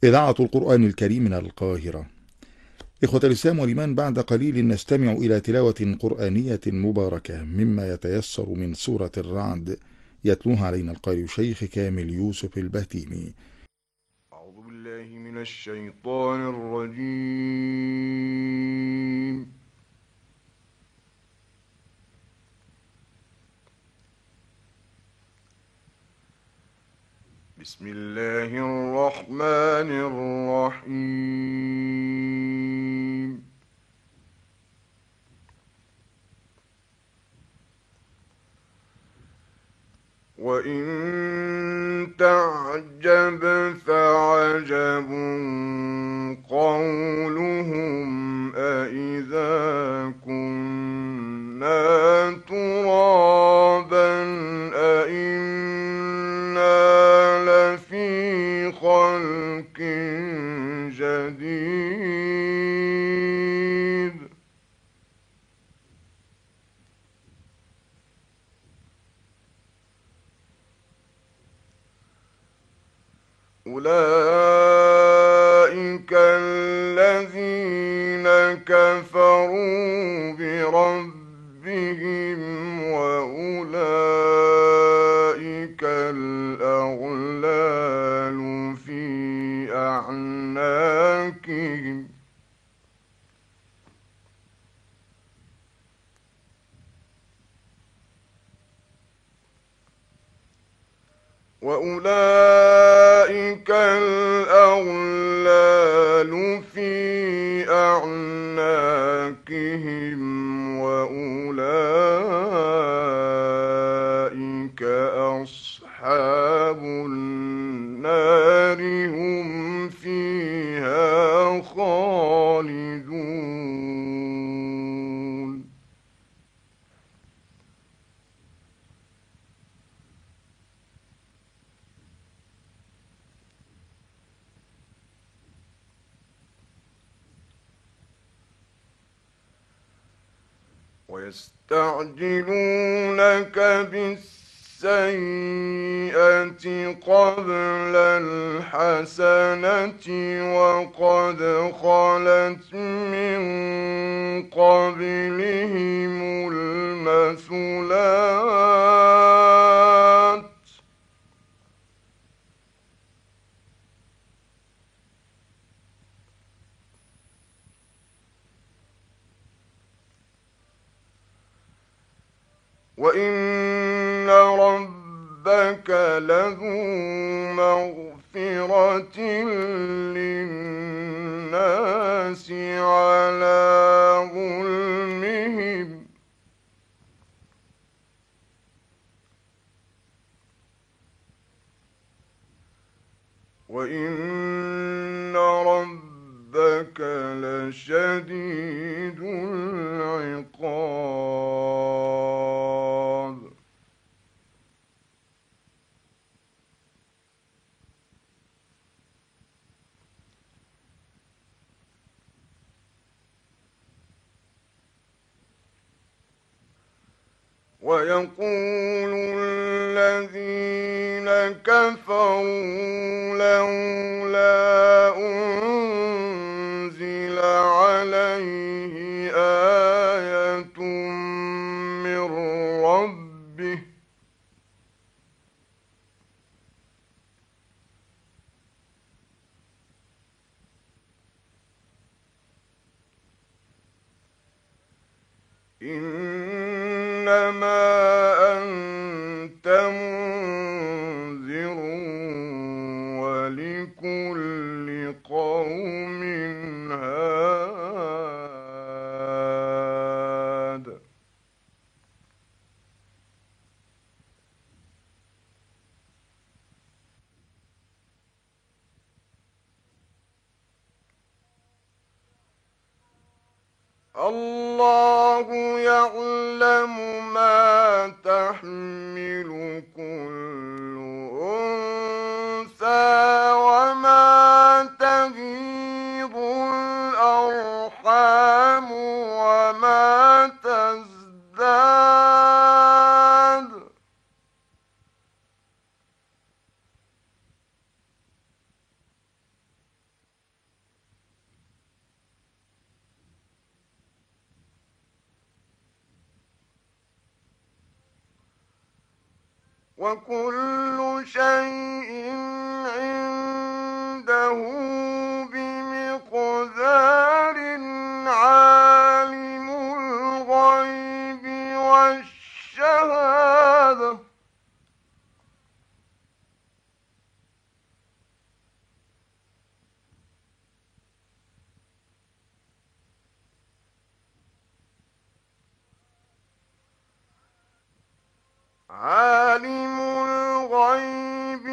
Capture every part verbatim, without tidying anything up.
إذاعة القرآن الكريم من القاهرة. إخوة الإسلام والإيمان، بعد قليل نستمع إلى تلاوة قرآنية مباركة مما يتيسر من سورة الرعد، يتلوها علينا القارئ الشيخ كامل يوسف البهتيمي. أعوذ بالله من الشيطان الرجيم. بسم الله الرحمن الرحيم. وإن تعجب فعجب قولهم أإذا كنا ترابا أإنا لفي خلق جديد. أولئك الذين كفروا بربهم وأولئك الأغلال في أعناقهم وأولئك الأغلال في أعناقهم وأولئك أصحاب النار هم فيها خالدون. ويستعجلونك بالسيئة قبل الحسنة وقد خلت من قبلهم المثلات وإن ربك لذو مغفرة للناس على ظلمهم وإن ربك لشديد العقاب. ويقول الذين كفروا لولا أنزل عليه آية من ربه إنما أنت منذر ولكل قوم هاد. الله يعلم ما تحمل كل أنثى وما تغيض الأرحام وما تزداد. وكل شيء عنده بمقدار عالم الغيب والشهادة عالم الغيب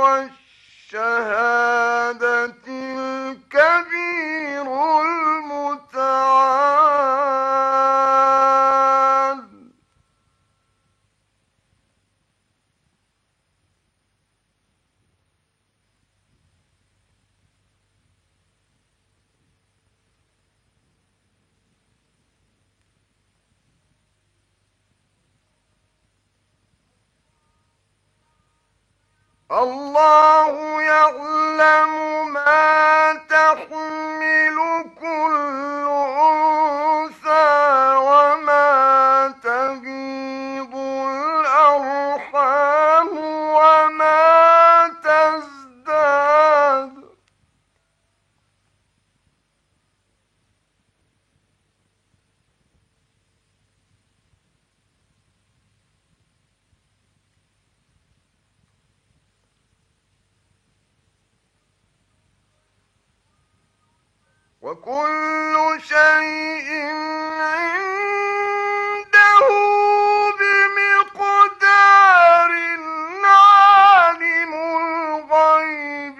والشهادة الكبير المتعال الله يعلم ما تحمل كل أنثى وما تغيض الأرحام وما تزداد وكل شيء عنده بمقدار عالم الغيب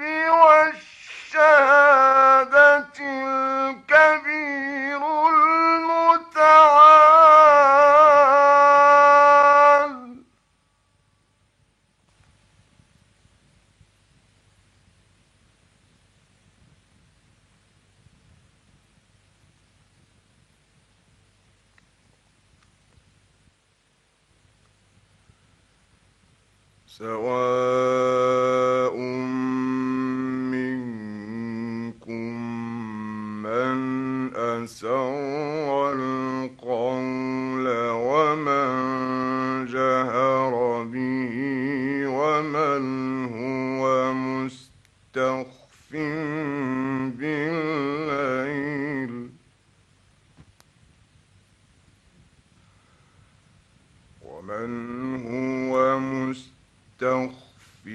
والشهادة الكبير المتعال سواء منكم من أسر القول ومن جهر به ومن هو مستخف بالليل ومن هو مستخف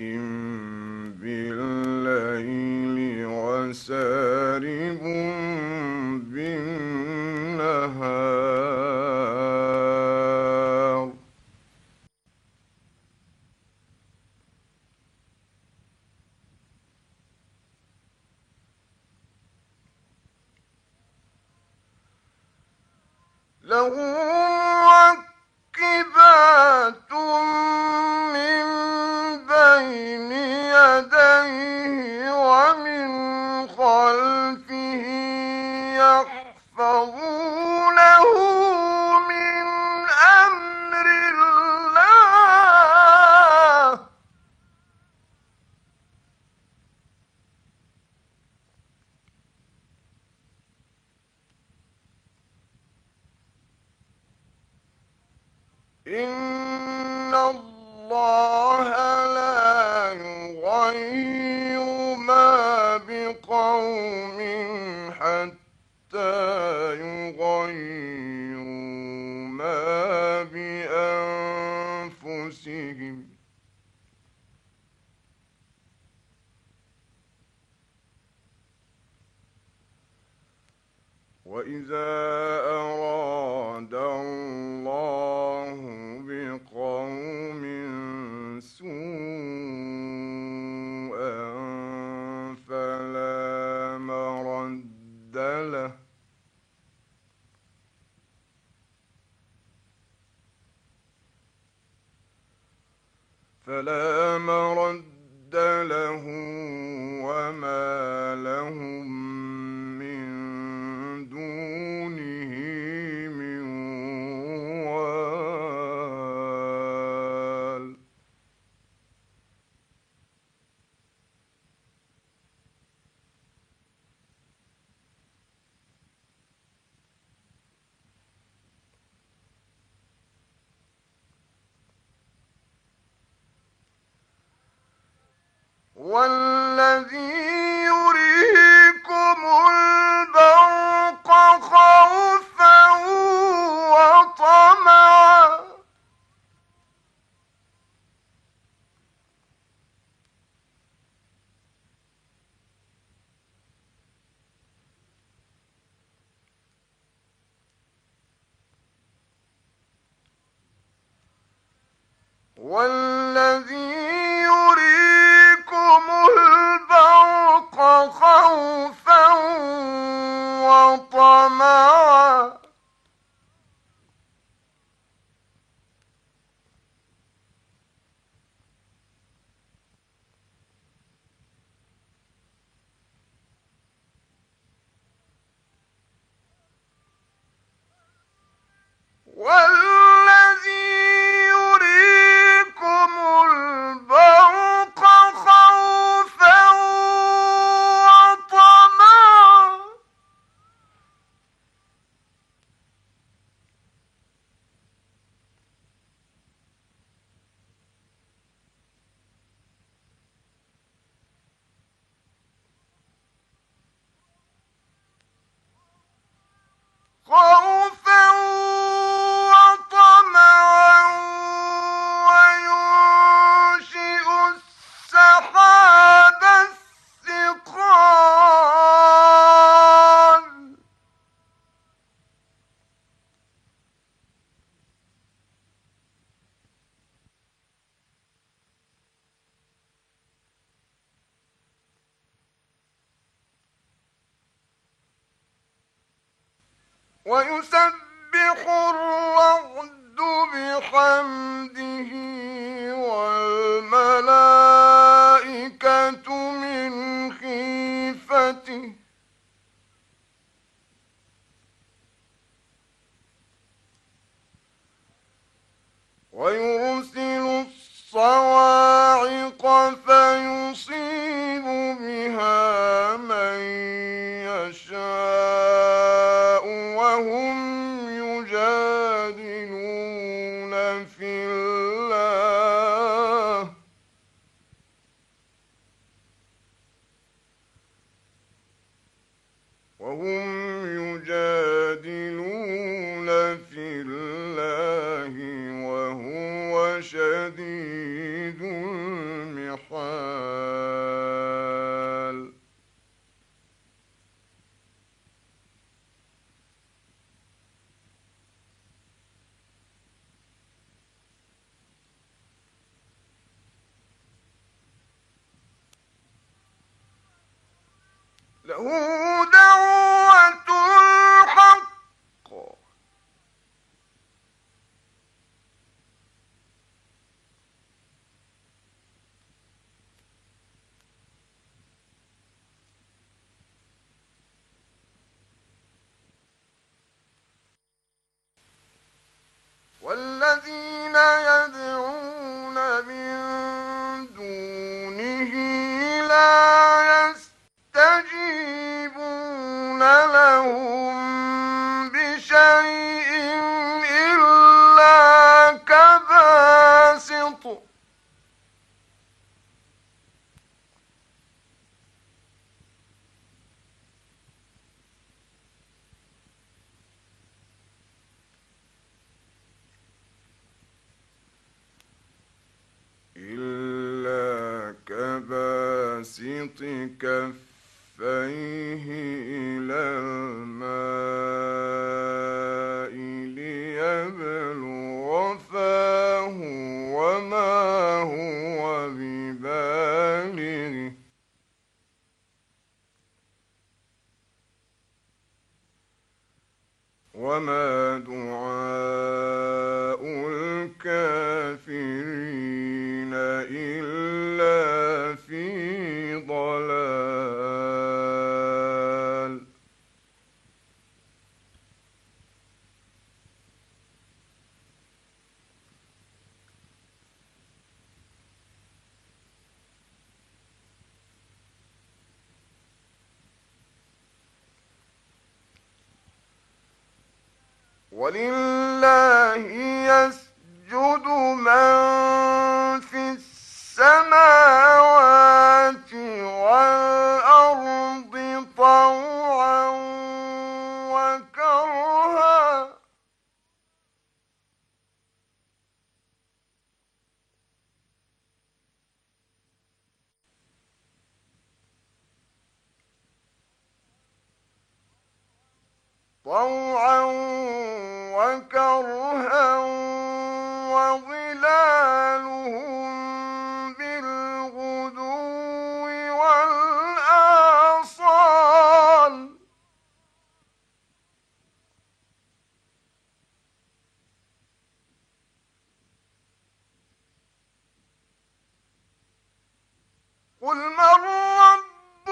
بالليل وسارب بالنهار له معقبات من بين يديه ومن خلفه يحفظونه من أمر الله إن الله لا يغير ما بقوم حتى يغيروا ما بأنفسهم وإذا أراد الله بقوم سوءا فلا مرد له فلا مرد له وما لهم من دونه من وال والذي يريكم البرق خوفا وطمعا والذي يريكم البرق خوفا وطمعا والذي يريكم البرق خوفا وطمعا خوفا وطمعا وينشئ السحاب الثقال ويسبح الرعد بحمده والملائكة من خيفته ويرسل الصواعق فيصيب بها من يشاء وهم يجادلون في الله وهم يجادلون في الله وهو شديد المحال له دعوة الحق والذين يدعون من دونه لا يستجيبون لهم بشيء إلا كباسط إلا كباسط كفيه إلى الماء ليبلغ فاه وما هو ببالغه وما دعاء الكافرين إلا في ضلال ولله يسجد من في السماوات طوعا وكرها وظلالهم بالغدو والآصال قل من رب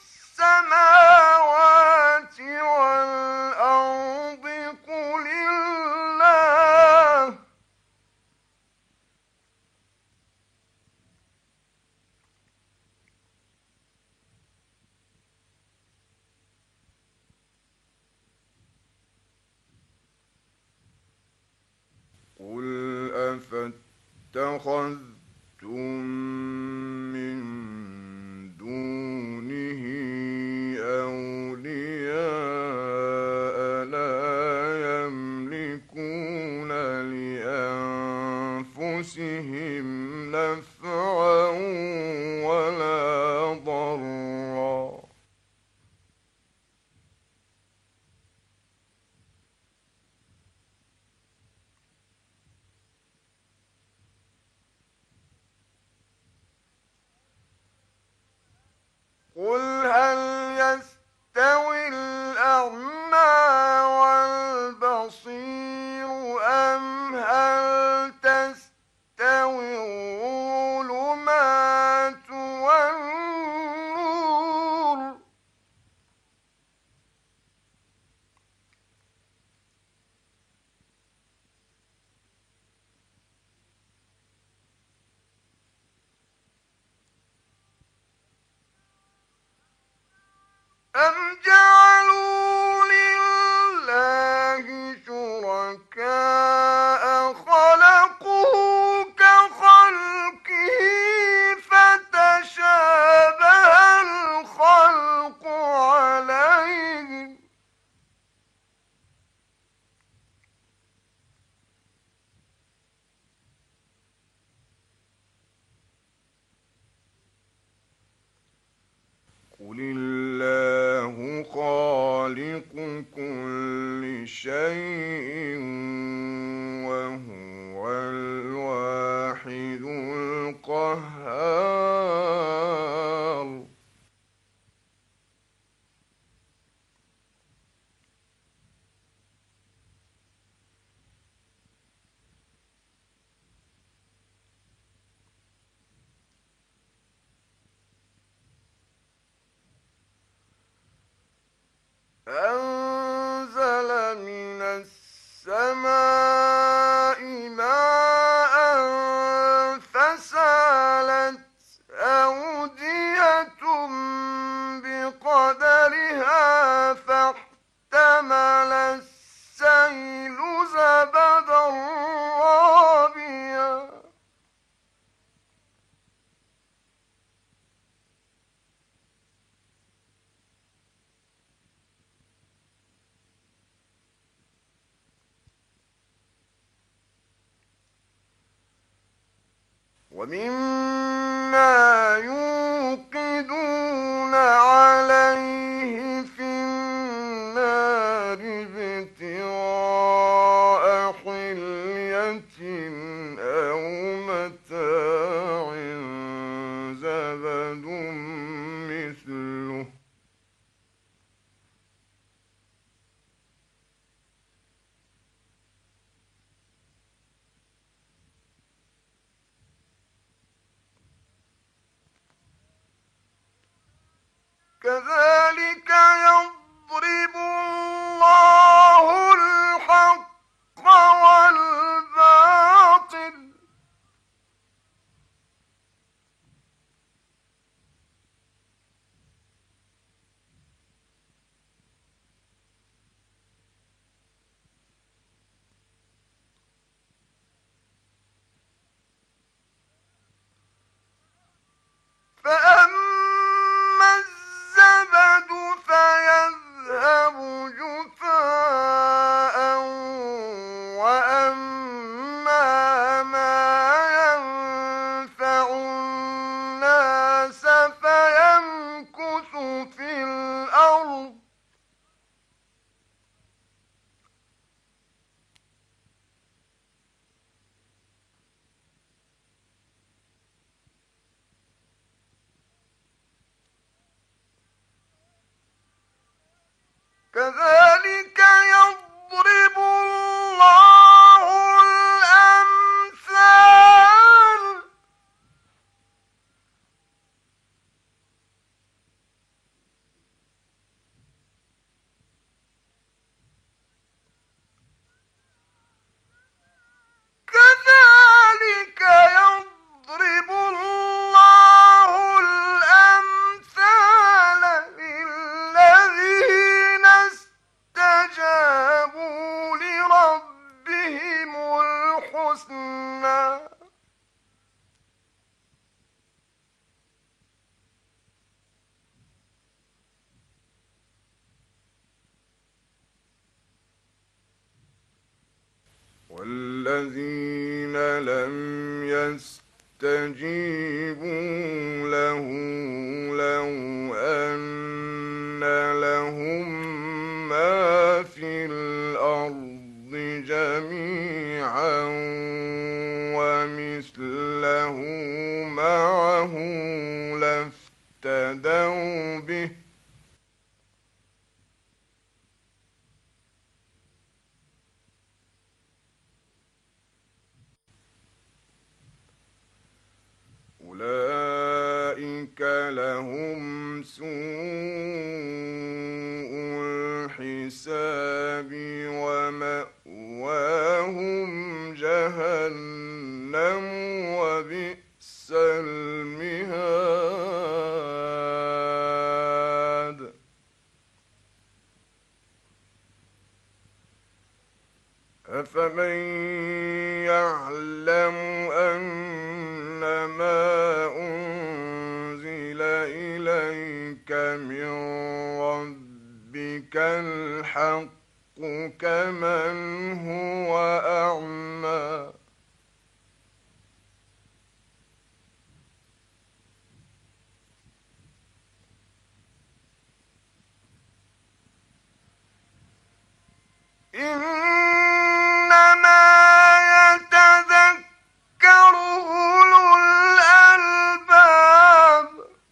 السماوات والأرض قل الله قل أفاتخذتم من دونه أولياء لا يملكون لأنفسهم نفعا ولا ضرا قل هل يستوي الأعمى والبصير أم هل تستوي الظلمات والنور أم جعلوا لله شركاء خلقوا كخلقه فتشابه الخلق عليهم قل الله خالق كل شيء وهو الواحد القهار أنزل من السماء ماء فسالت أودية بقدرها فاحتمل السيل زبدا رابيا ومما يوقدون عليه في النار ابتغاء حلية أو متاع زبد مثله كذلك يضرب الله الحق والباطل فأما الزبد فيذهب جفاء وأما ما ينفع الناس فيمكث في الأرض فاستجيبوا له لو أن لهم ما في الأرض جميعا ومثله معه لافتدوا به أولئك لهم سوء الحساب ومأواهم جهنم وبئس المهاد أفمن يعلم أنما أنزل إليك من ربك الحق كمن هو أعمى إنما يتذكر أولو الألباب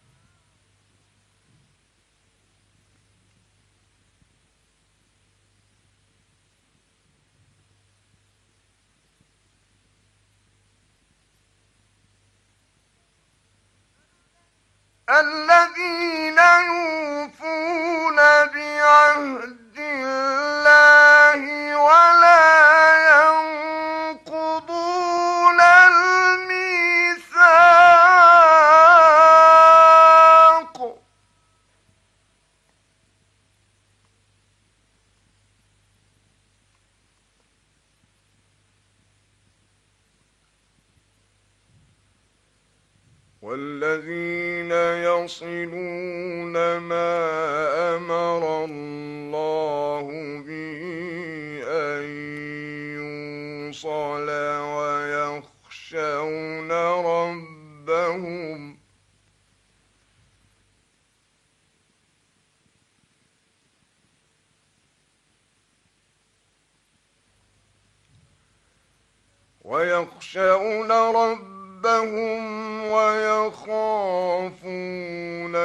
الذين يوفون بعهد الله ولا ينقضون الميثاق والذين يصلون ما أمر الله به أن يوصل ويخشون ربهم ويخشون ربهم ويخافون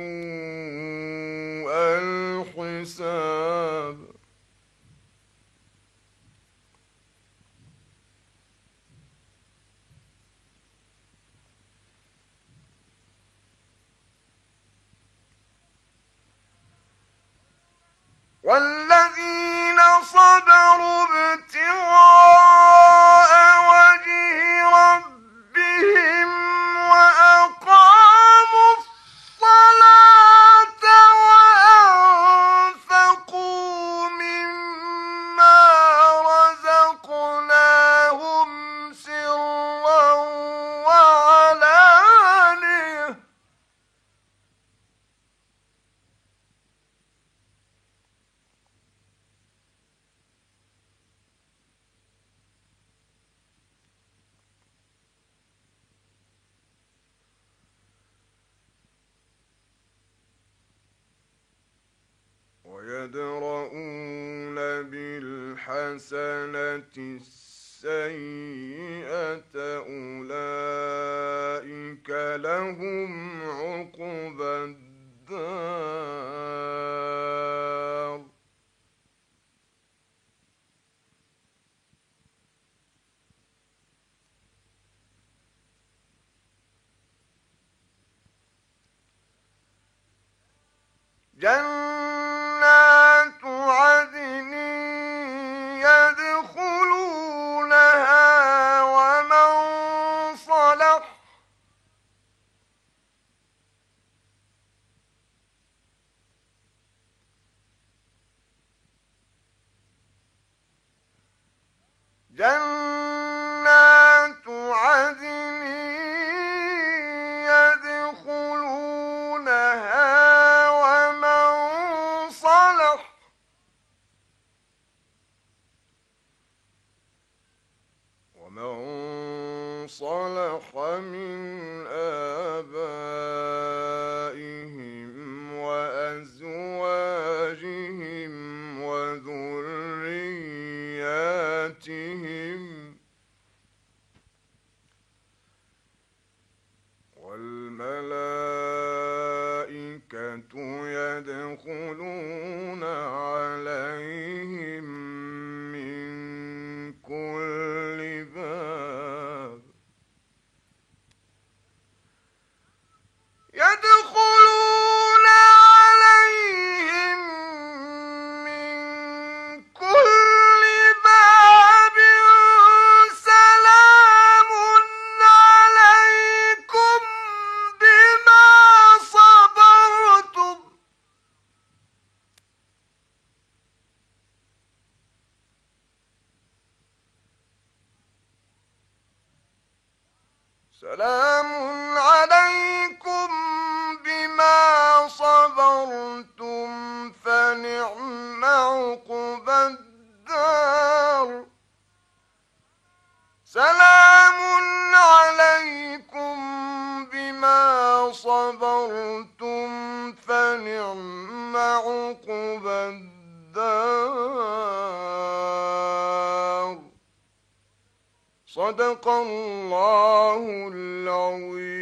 سوء الحساب والذين صبروا ابتغاء وجه ربهم وأقاموا الصلاة وأنفقوا مما رزقناهم سرا وعلانية ويدرؤون بالحسنة السيئة أولئك لهم عقبى الدار جنات عدن يدخلونها ومن صلح جنات عدن يدخلونها ومن صلح ومن صلح من آبائهم وأزواجهم وذرياتهم والملائكة يدخلون عليهم من كل باب يدخلون عليهم من كل باب سلام عليكم بما صبرتم سلام عليكم بما صبرتم فنعم عقبى الدار سلام عليكم بما صبرتم فنعم عقبى الدار صدق الله العظيم.